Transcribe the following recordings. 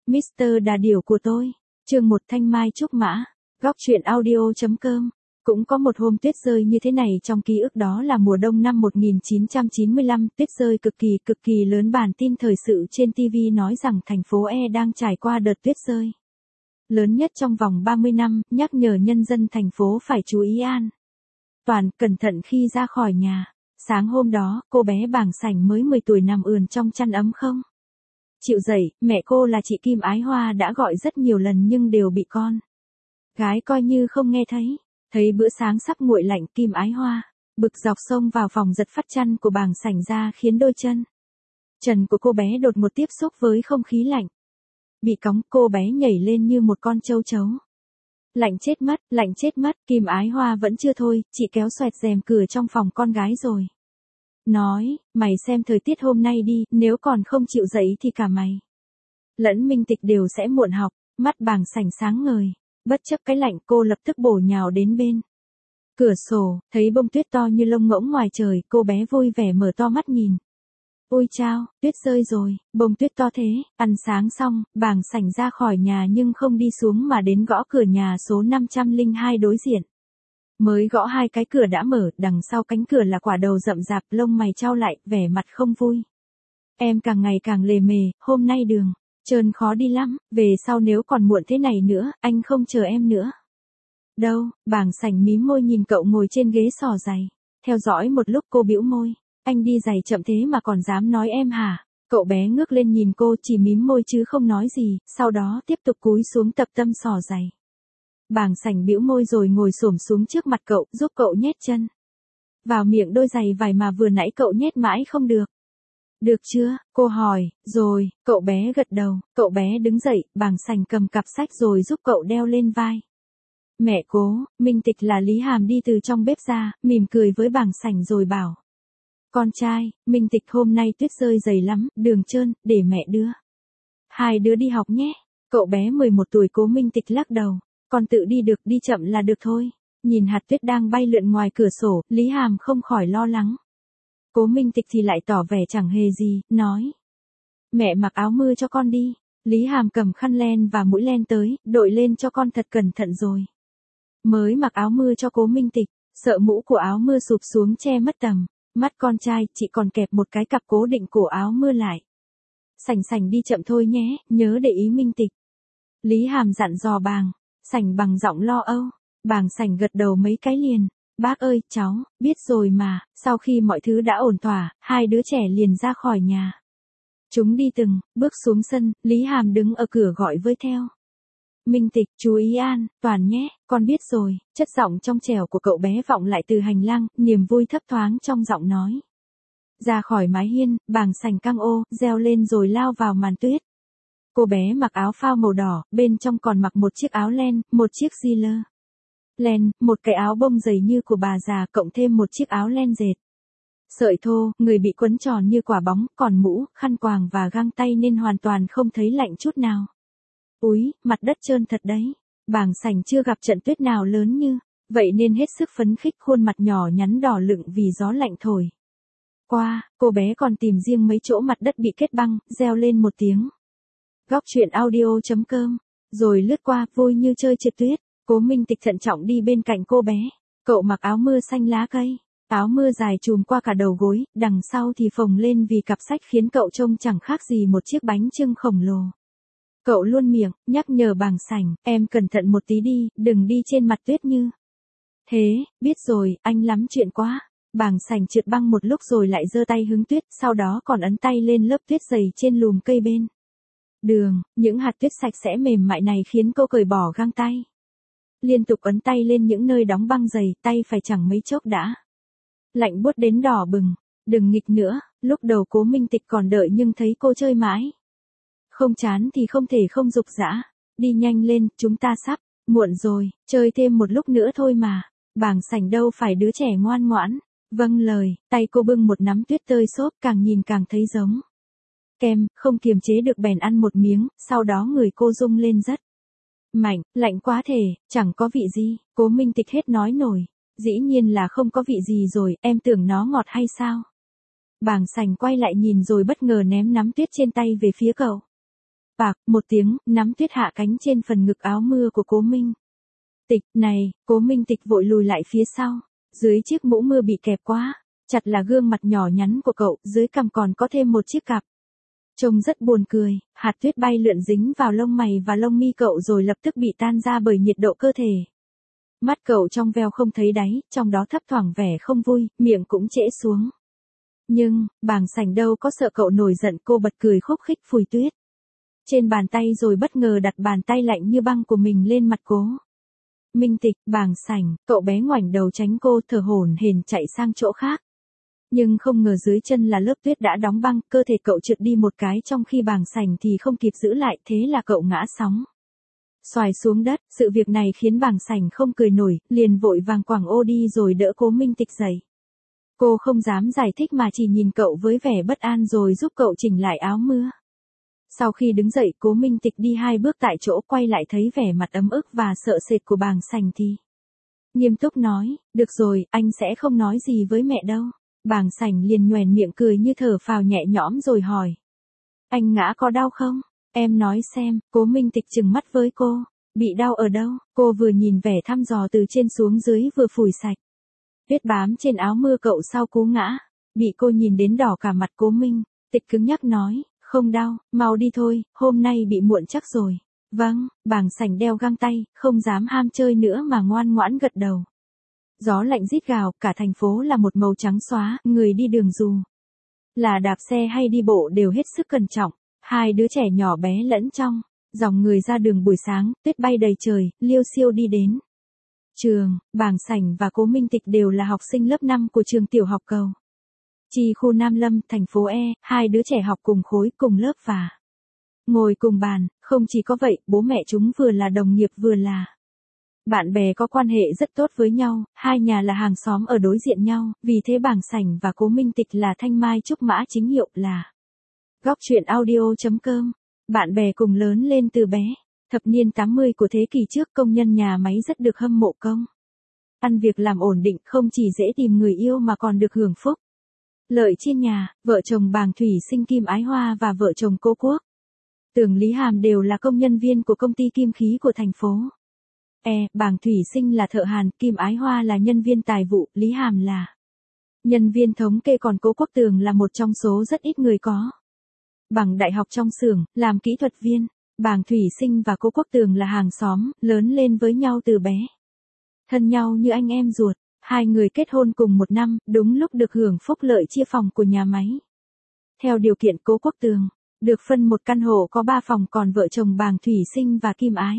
Mr. Đà Điểu của tôi. Chương 1 Thanh Mai Trúc Mã. Góc truyện audio.com. Cũng có một hôm tuyết rơi như thế này trong ký ức, đó là mùa đông năm 1995, tuyết rơi cực kỳ lớn. Bản tin thời sự trên TV nói rằng thành phố E đang trải qua đợt tuyết rơi lớn nhất trong vòng 30 năm, nhắc nhở nhân dân thành phố phải chú ý an toàn, cẩn thận khi ra khỏi nhà. Sáng hôm đó, cô bé Bàng Sảnh mới 10 tuổi nằm ườn trong chăn ấm không chịu dậy, mẹ cô là chị Kim Ái Hoa đã gọi rất nhiều lần nhưng đều bị con gái coi như không nghe thấy. Thấy bữa sáng sắp nguội lạnh, Kim Ái Hoa bực dọc xông vào phòng giật phát chăn của Bàng Sảnh ra, khiến đôi chân trần của cô bé đột ngột tiếp xúc với không khí lạnh. Bị cóng, cô bé nhảy lên như một con châu chấu. Lạnh chết mất, Kim Ái Hoa vẫn chưa thôi, chị kéo xoẹt rèm cửa trong phòng con gái rồi nói, mày xem thời tiết hôm nay đi, nếu còn không chịu dậy thì cả mày lẫn Minh Tịch đều sẽ muộn học. Mắt Bàng Sảnh sáng ngời, bất chấp cái lạnh cô lập tức bổ nhào đến bên cửa sổ, thấy bông tuyết to như lông ngỗng ngoài trời, cô bé vui vẻ mở to mắt nhìn. Ôi chao, tuyết rơi rồi, bông tuyết to thế. Ăn sáng xong, Bàng Sảnh ra khỏi nhà nhưng không đi xuống mà đến gõ cửa nhà số 502 đối diện. Mới gõ 2 cái cửa đã mở, đằng sau cánh cửa là quả đầu rậm rạp, lông mày chau lại, vẻ mặt không vui. Em càng ngày càng lề mề, hôm nay đường trơn khó đi lắm, về sau nếu còn muộn thế này nữa, anh không chờ em nữa đâu. Bàng Sảnh mím môi nhìn cậu ngồi trên ghế xỏ giày. Theo dõi một lúc cô bĩu môi. Anh đi giày chậm thế mà còn dám nói em hả? Cậu bé ngước lên nhìn cô, chỉ mím môi chứ không nói gì, sau đó tiếp tục cúi xuống tập tâm xỏ giày. Bàng Sảnh bĩu môi rồi ngồi xổm xuống trước mặt cậu, giúp cậu nhét chân vào miệng đôi giày vải mà vừa nãy cậu nhét mãi không được. Được chưa? Cô hỏi. Rồi, cậu bé gật đầu. Cậu bé đứng dậy, Bàng Sảnh cầm cặp sách rồi giúp cậu đeo lên vai. Mẹ cố, Minh Tịch là Lý Hàm đi từ trong bếp ra, mỉm cười với Bàng Sảnh rồi bảo. Con trai, Minh Tịch hôm nay tuyết rơi dày lắm, đường trơn, để mẹ đưa hai đứa đi học nhé. Cậu bé 11 tuổi Cố Minh Tịch lắc đầu. Con tự đi được, đi chậm là được thôi. Nhìn hạt tuyết đang bay lượn ngoài cửa sổ, Lý Hàm không khỏi lo lắng. Cố Minh Tịch thì lại tỏ vẻ chẳng hề gì, nói. Mẹ mặc áo mưa cho con đi. Lý Hàm cầm khăn len và mũi len tới, đội lên cho con thật cẩn thận rồi mới mặc áo mưa cho Cố Minh Tịch, sợ mũ của áo mưa sụp xuống che mất tầm mắt con trai, chị còn kẹp một cái cặp cố định cổ áo mưa lại. Sảnh đi chậm thôi nhé, nhớ để ý Minh Tịch. Lý Hàm dặn dò Bàng Sảnh bằng giọng lo âu. Bàng Sảnh gật đầu mấy cái liền. Bác ơi, cháu biết rồi mà. Sau khi mọi thứ đã ổn thỏa, hai đứa trẻ liền ra khỏi nhà. Chúng đi từng bước xuống sân, Lý Hàm đứng ở cửa gọi với theo. Minh Tịch, chú ý an toàn nhé, con biết rồi. Chất giọng trong trẻo của cậu bé vọng lại từ hành lang, niềm vui thấp thoáng trong giọng nói. Ra khỏi mái hiên, Bàng Sảnh căng ô, reo lên rồi lao vào màn tuyết. Cô bé mặc áo phao màu đỏ, bên trong còn mặc một chiếc áo len, một chiếc gilet len, một cái áo bông dày như của bà già, cộng thêm một chiếc áo len dệt sợi thô, người bị quấn tròn như quả bóng, còn mũ, khăn quàng và găng tay nên hoàn toàn không thấy lạnh chút nào. Úi, mặt đất trơn thật đấy. Bàng Sảnh chưa gặp trận tuyết nào lớn như vậy nên hết sức phấn khích, khuôn mặt nhỏ nhắn đỏ lựng vì gió lạnh thổi qua. Cô bé còn tìm riêng mấy chỗ mặt đất bị kết băng, reo lên một tiếng. Góc truyện audio.com. Rồi lướt qua, vui như chơi trượt tuyết. Cố Minh Tịch thận trọng đi bên cạnh cô bé. Cậu mặc áo mưa xanh lá cây. Áo mưa dài trùm qua cả đầu gối, đằng sau thì phồng lên vì cặp sách khiến cậu trông chẳng khác gì một chiếc bánh chưng khổng lồ. Cậu luôn miệng, nhắc nhở Bàng Sảnh, em cẩn thận một tí đi, đừng đi trên mặt tuyết như thế. Biết rồi, anh lắm chuyện quá. Bàng Sảnh trượt băng một lúc rồi lại giơ tay hứng tuyết, sau đó còn ấn tay lên lớp tuyết dày trên lùm cây bên đường. Những hạt tuyết sạch sẽ mềm mại này khiến cô cởi bỏ găng tay. Liên tục ấn tay lên những nơi đóng băng dày, tay phải chẳng mấy chốc đã lạnh buốt đến đỏ bừng. Đừng nghịch nữa. Lúc đầu Cố Minh Tịch còn đợi nhưng thấy cô chơi mãi không chán thì không thể không giục giã. Đi nhanh lên, chúng ta sắp muộn rồi, chơi thêm một lúc nữa thôi mà. Bàng Sảnh đâu phải đứa trẻ ngoan ngoãn. Vâng lời, tay cô bưng một nắm tuyết tơi xốp, càng nhìn càng thấy giống kem, không kiềm chế được bèn ăn một miếng, sau đó người cô rung lên rất mạnh, lạnh quá thể, chẳng có vị gì. Cố Minh Tịch hết nói nổi. Dĩ nhiên là không có vị gì rồi, em tưởng nó ngọt hay sao? Bàng Sảnh quay lại nhìn rồi bất ngờ ném nắm tuyết trên tay về phía cậu. bạc, một tiếng, nắm tuyết hạ cánh trên phần ngực áo mưa của Cố Minh Tịch. Này, Cố Minh Tịch vội lùi lại phía sau. Dưới chiếc mũ mưa bị kẹp quá chặt là gương mặt nhỏ nhắn của cậu, dưới cằm còn có thêm một chiếc cặp. Trông rất buồn cười, hạt tuyết bay lượn dính vào lông mày và lông mi cậu rồi lập tức bị tan ra bởi nhiệt độ cơ thể. Mắt cậu trong veo không thấy đáy, trong đó thấp thoảng vẻ không vui, miệng cũng trễ xuống. Nhưng, Bàng Sảnh đâu có sợ cậu nổi giận, cô bật cười khúc khích phủi tuyết trên bàn tay rồi bất ngờ đặt bàn tay lạnh như băng của mình lên mặt Cố Minh Tịch. Bàng Sảnh, cậu bé ngoảnh đầu tránh cô, thở hổn hển chạy sang chỗ khác. Nhưng không ngờ dưới chân là lớp tuyết đã đóng băng, cơ thể cậu trượt đi một cái trong khi Bàng Sảnh thì không kịp giữ lại, thế là cậu ngã sóng xoài xuống đất. Sự việc này khiến Bàng Sảnh không cười nổi, liền vội vàng quàng ô đi rồi đỡ Cố Minh Tịch dậy. Cô không dám giải thích mà chỉ nhìn cậu với vẻ bất an rồi giúp cậu chỉnh lại áo mưa. Sau khi đứng dậy, Cố Minh Tịch đi 2 bước tại chỗ, quay lại thấy vẻ mặt ấm ức và sợ sệt của Bàng Sảnh thì nghiêm túc nói, được rồi, anh sẽ không nói gì với mẹ đâu. Bàng Sảnh liền nhoẻn miệng cười như thở phào nhẹ nhõm rồi hỏi. Anh ngã có đau không? Em nói xem. Cố Minh Tịch trừng mắt với cô. Bị đau ở đâu? Cô vừa nhìn vẻ thăm dò từ trên xuống dưới vừa phủi sạch tuyết bám trên áo mưa cậu sau cú ngã. Bị cô nhìn đến đỏ cả mặt, Cố Minh Tịch cứng nhắc nói, không đau, mau đi thôi, hôm nay bị muộn chắc rồi. Vâng. Bàng Sảnh đeo găng tay, không dám ham chơi nữa mà ngoan ngoãn gật đầu. Gió lạnh rít gào, cả thành phố là một màu trắng xóa, người đi đường dù là đạp xe hay đi bộ đều hết sức cẩn trọng. 2 đứa trẻ nhỏ bé lẫn trong dòng người ra đường buổi sáng, tuyết bay đầy trời, liêu xiêu đi đến trường. Bàng Sảnh và Cố Minh Tịch đều là học sinh lớp 5 của trường tiểu học Cầu Chi khu Nam Lâm, thành phố E. 2 đứa trẻ học cùng khối, cùng lớp và ngồi cùng bàn. Không chỉ có vậy, bố mẹ chúng vừa là đồng nghiệp vừa là bạn bè, có quan hệ rất tốt với nhau, 2 nhà là hàng xóm ở đối diện nhau, vì thế Bàng Sảnh và Cố Minh Tịch là thanh mai trúc mã, chính hiệu là Góc Chuyện Audio.com. Bạn bè cùng lớn lên từ bé. Thập niên 80 của thế kỷ trước, công nhân nhà máy rất được hâm mộ công ăn việc làm ổn định, không chỉ dễ tìm người yêu mà còn được hưởng phúc lợi chia nhà. Vợ chồng Bàng Thủy Sinh Kim Ái Hoa và vợ chồng Cố Quốc Tường Lý Hàm đều là công nhân viên của công ty kim khí của thành phố E. Bàng Thủy Sinh là thợ hàn, Kim Ái Hoa là nhân viên tài vụ, Lý Hàm là nhân viên thống kê, còn Cố Quốc Tường là một trong số rất ít người có bằng đại học trong xưởng, làm kỹ thuật viên. Bàng Thủy Sinh và Cố Quốc Tường là hàng xóm, lớn lên với nhau từ bé. Thân nhau như anh em ruột. 2 người kết hôn cùng 1 năm, đúng lúc được hưởng phúc lợi chia phòng của nhà máy. Theo điều kiện, Cố Quốc Tường được phân một căn hộ có 3 phòng, còn vợ chồng Bàng Thủy Sinh và Kim Ái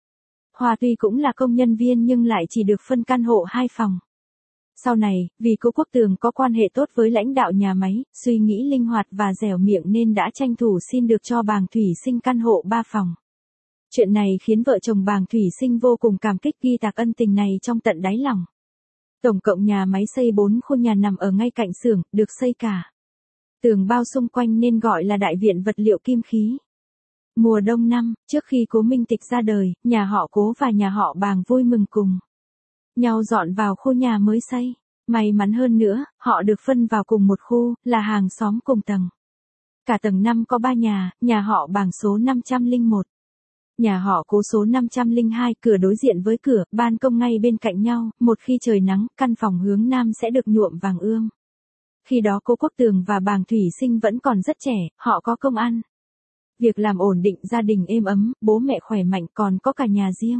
Hoa tuy cũng là công nhân viên nhưng lại chỉ được phân căn hộ 2 phòng. Sau này, vì Cố Quốc Tường có quan hệ tốt với lãnh đạo nhà máy, suy nghĩ linh hoạt và dẻo miệng nên đã tranh thủ xin được cho Bàng Thủy Sinh căn hộ 3 phòng. Chuyện này khiến vợ chồng Bàng Thủy Sinh vô cùng cảm kích, ghi tạc ân tình này trong tận đáy lòng. Tổng cộng nhà máy xây 4 khu nhà nằm ở ngay cạnh xưởng, được xây cả tường bao xung quanh nên gọi là Đại viện vật liệu kim khí. Mùa đông năm trước khi Cố Minh Tịch ra đời, nhà họ Cố và nhà họ Bàng vui mừng cùng nhau dọn vào khu nhà mới xây. May mắn hơn nữa, họ được phân vào cùng một khu, là hàng xóm cùng tầng. Cả tầng 5 có 3 nhà họ Bàng số 501, nhà họ Cố số 502, cửa đối diện với cửa, ban công ngay bên cạnh nhau. Một khi trời nắng, căn phòng hướng nam sẽ được nhuộm vàng ươm. Khi đó Cố Quốc Tường và Bàng Thủy Sinh vẫn còn rất trẻ, họ có công ăn việc làm ổn định, gia đình êm ấm, bố mẹ khỏe mạnh, còn có cả nhà riêng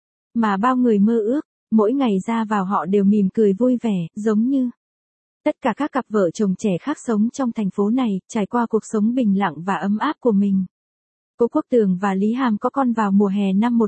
mà bao người mơ ước. Mỗi ngày ra vào họ đều mỉm cười vui vẻ, giống như tất cả các cặp vợ chồng trẻ khác sống trong thành phố này, trải qua cuộc sống bình lặng và ấm áp của mình. Cố Quốc Tường và Lý Hàm có con vào mùa hè năm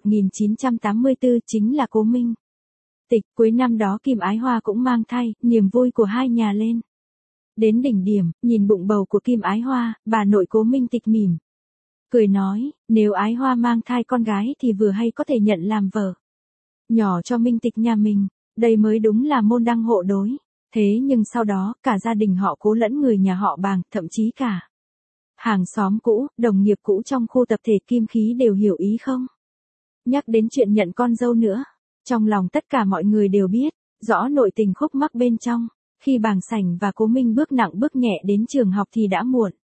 1984, chính là Cố Minh Tịch. Cuối năm đó Kim Ái Hoa cũng mang thai, niềm vui của 2 nhà lên đến đỉnh điểm. Nhìn bụng bầu của Kim Ái Hoa, bà nội Cố Minh Tịch mỉm cười nói, nếu Ái Hoa mang thai con gái thì vừa hay có thể nhận làm vợ nhỏ cho Minh Tịch nhà mình, đây mới đúng là môn đăng hộ đối. Thế nhưng sau đó, cả gia đình họ Cố lẫn người nhà họ Bàng, thậm chí cả hàng xóm cũ, đồng nghiệp cũ trong khu tập thể kim khí đều hiểu ý không nhắc đến chuyện nhận con dâu nữa. Trong lòng tất cả mọi người đều biết rõ nội tình khúc mắc bên trong. Khi Bàng Sảnh và Cố Minh bước nặng bước nhẹ đến trường học thì đã muộn.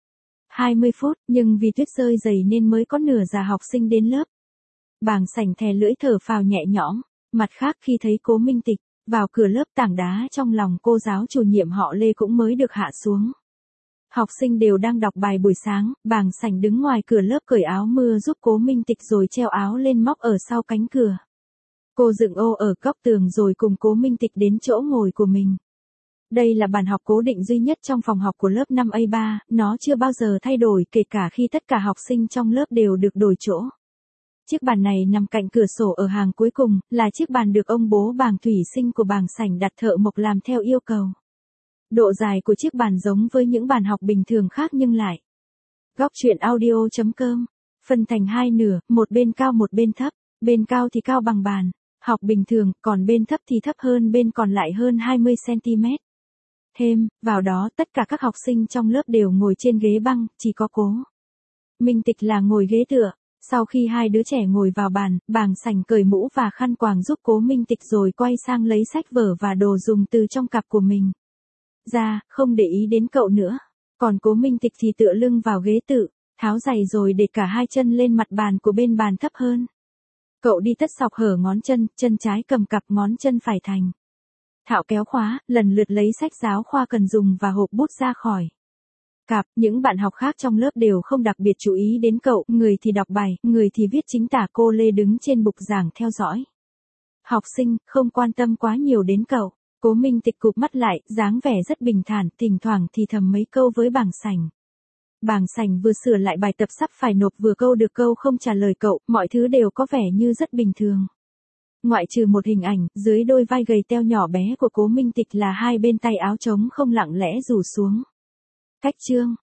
20 phút, nhưng vì tuyết rơi dày nên mới có nửa già học sinh đến lớp. Bàng sảnh thè lưỡi thở phào nhẹ nhõm, mặt khác khi thấy Cố Minh Tịch, vào cửa lớp tảng đá trong lòng cô giáo chủ nhiệm họ Lê cũng mới được hạ xuống. Học sinh đều đang đọc bài buổi sáng, Bàng sảnh đứng ngoài cửa lớp cởi áo mưa giúp Cố Minh Tịch rồi treo áo lên móc ở sau cánh cửa. Cô dựng ô ở góc tường rồi cùng Cố Minh Tịch đến chỗ ngồi của mình. Đây là bàn học cố định duy nhất trong phòng học của lớp 5A3, nó chưa bao giờ thay đổi kể cả khi tất cả học sinh trong lớp đều được đổi chỗ. Chiếc bàn này nằm cạnh cửa sổ ở hàng cuối cùng, là chiếc bàn được ông bố Bàng thủy sinh của Bàng sảnh đặt thợ mộc làm theo yêu cầu. Độ dài của chiếc bàn giống với những bàn học bình thường khác nhưng lại. Góc truyện audio.com, phân thành hai nửa, một bên cao một bên thấp, bên cao thì cao bằng bàn học bình thường, còn bên thấp thì thấp hơn bên còn lại hơn 20 cm. Thêm, vào đó tất cả các học sinh trong lớp đều ngồi trên ghế băng, chỉ có Cố Minh Tịch là ngồi ghế tựa. Sau khi hai đứa trẻ ngồi vào bàn, Bàng sảnh cởi mũ và khăn quàng giúp Cố Minh Tịch rồi quay sang lấy sách vở và đồ dùng từ trong cặp của mình ra, không để ý đến cậu nữa. Còn Cố Minh Tịch thì tựa lưng vào ghế tự, tháo giày rồi để cả hai chân lên mặt bàn của bên bàn thấp hơn. Cậu đi tất sọc hở ngón chân, chân trái cầm cặp ngón chân phải thành thạo kéo khóa, lần lượt lấy sách giáo khoa cần dùng và hộp bút ra khỏi cặp. Những bạn học khác trong lớp đều không đặc biệt chú ý đến cậu, người thì đọc bài, người thì viết chính tả. Cô Lê đứng trên bục giảng theo dõi học sinh, không quan tâm quá nhiều đến cậu. Cố Minh Tịch cụp mắt lại, dáng vẻ rất bình thản, thỉnh thoảng thì thầm mấy câu với Bàng sảnh. Bàng sảnh vừa sửa lại bài tập sắp phải nộp vừa câu được câu không trả lời cậu, mọi thứ đều có vẻ như rất bình thường. Ngoại trừ một hình ảnh, dưới đôi vai gầy teo nhỏ bé của Cố Minh Tịch là hai bên tay áo trống không lặng lẽ rủ xuống. Cách chương